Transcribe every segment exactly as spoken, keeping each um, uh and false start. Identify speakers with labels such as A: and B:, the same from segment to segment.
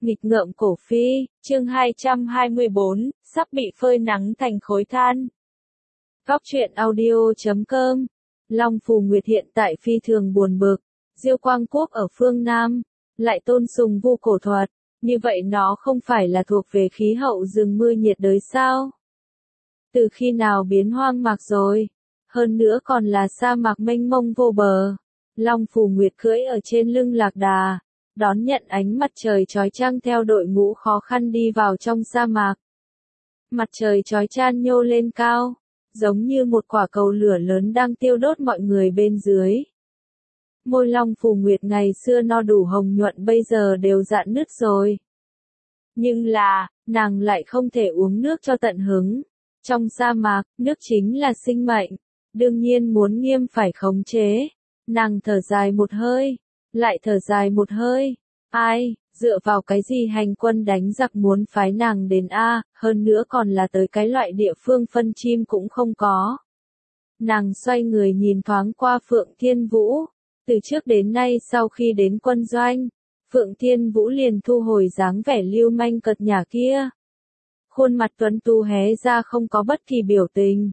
A: Nghịch ngợm cổ phi, chương hai trăm hai mươi bốn, sắp bị phơi nắng thành khối than. Góc truyện audio chấm com. Long Phù Nguyệt hiện tại phi thường buồn bực. Diêu Quang Quốc ở phương Nam, lại tôn sùng vu cổ thuật, như vậy nó không phải là thuộc về khí hậu rừng mưa nhiệt đới sao? Từ khi nào biến hoang mạc rồi? Hơn nữa còn là sa mạc mênh mông vô bờ. Long Phù Nguyệt cưỡi ở trên lưng lạc đà, đón nhận ánh mặt trời chói chang theo đội ngũ khó khăn đi vào trong sa mạc. Mặt trời chói chan nhô lên cao, giống như một quả cầu lửa lớn đang tiêu đốt mọi người bên dưới. Môi Long Phù Nguyệt ngày xưa no đủ hồng nhuận bây giờ đều rạn nứt rồi. Nhưng là, nàng lại không thể uống nước cho tận hứng. Trong sa mạc, nước chính là sinh mệnh, đương nhiên muốn nghiêm phải khống chế. Nàng thở dài một hơi, lại thở dài một hơi. Ai, dựa vào cái gì hành quân đánh giặc muốn phái nàng đến A, hơn nữa còn là tới cái loại địa phương phân chim cũng không có. Nàng xoay người nhìn thoáng qua Phượng Thiên Vũ. Từ trước đến nay sau khi đến quân doanh, Phượng Thiên Vũ liền thu hồi dáng vẻ lưu manh cợt nhả kia. Khuôn mặt tuấn tú hé ra không có bất kỳ biểu tình.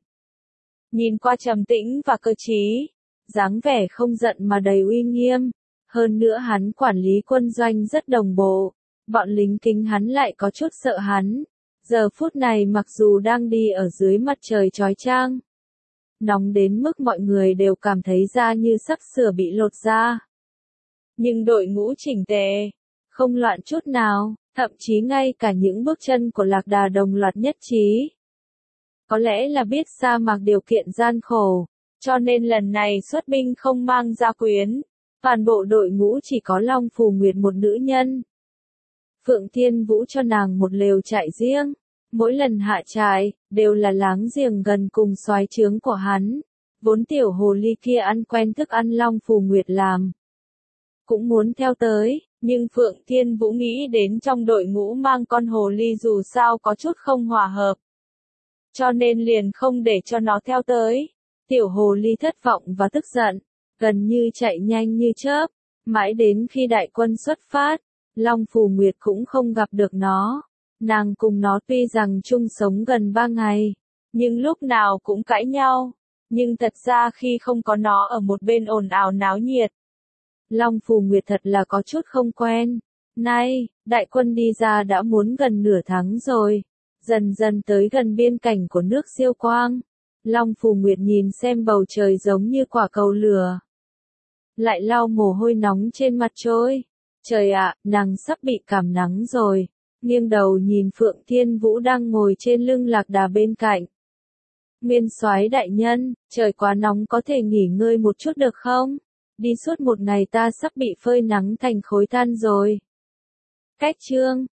A: Nhìn qua trầm tĩnh và cơ trí, dáng vẻ không giận mà đầy uy nghiêm. Hơn nữa hắn quản lý quân doanh rất đồng bộ, bọn lính kính hắn lại có chút sợ hắn. Giờ phút này mặc dù đang đi ở dưới mặt trời chói chang, nóng đến mức mọi người đều cảm thấy da như sắp sửa bị lột da. Nhưng đội ngũ chỉnh tề, không loạn chút nào, thậm chí ngay cả những bước chân của lạc đà đồng loạt nhất trí. Có lẽ là biết sa mạc điều kiện gian khổ, cho nên lần này xuất binh không mang gia quyến. Toàn bộ đội ngũ chỉ có Long Phù Nguyệt một nữ nhân. Phượng Thiên Vũ cho nàng một lều trại riêng. Mỗi lần hạ trại, đều là láng giềng gần cùng soái trướng của hắn. Vốn tiểu hồ ly kia ăn quen thức ăn Long Phù Nguyệt làm. Cũng muốn theo tới, nhưng Phượng Thiên Vũ nghĩ đến trong đội ngũ mang con hồ ly dù sao có chút không hòa hợp. Cho nên liền không để cho nó theo tới. Tiểu hồ ly thất vọng và tức giận. Gần như chạy nhanh như chớp, mãi đến khi đại quân xuất phát, Long Phù Nguyệt cũng không gặp được nó. Nàng cùng nó tuy rằng chung sống gần ba ngày, nhưng lúc nào cũng cãi nhau. Nhưng thật ra khi không có nó ở một bên ồn ào náo nhiệt, Long Phù Nguyệt thật là có chút không quen. Nay, đại quân đi ra đã muốn gần nửa tháng rồi, dần dần tới gần biên cảnh của nước Diêu Quang. Long Phù Nguyệt nhìn xem bầu trời giống như quả cầu lửa. Lại lau mồ hôi nóng trên mặt trôi. Trời ạ, nàng sắp bị cảm nắng rồi. Nghiêng đầu nhìn Phượng Thiên Vũ đang ngồi trên lưng lạc đà bên cạnh. Nguyên soái đại nhân, trời quá nóng có thể nghỉ ngơi một chút được không? Đi suốt một ngày ta sắp bị phơi nắng thành khối than rồi. Cách chương,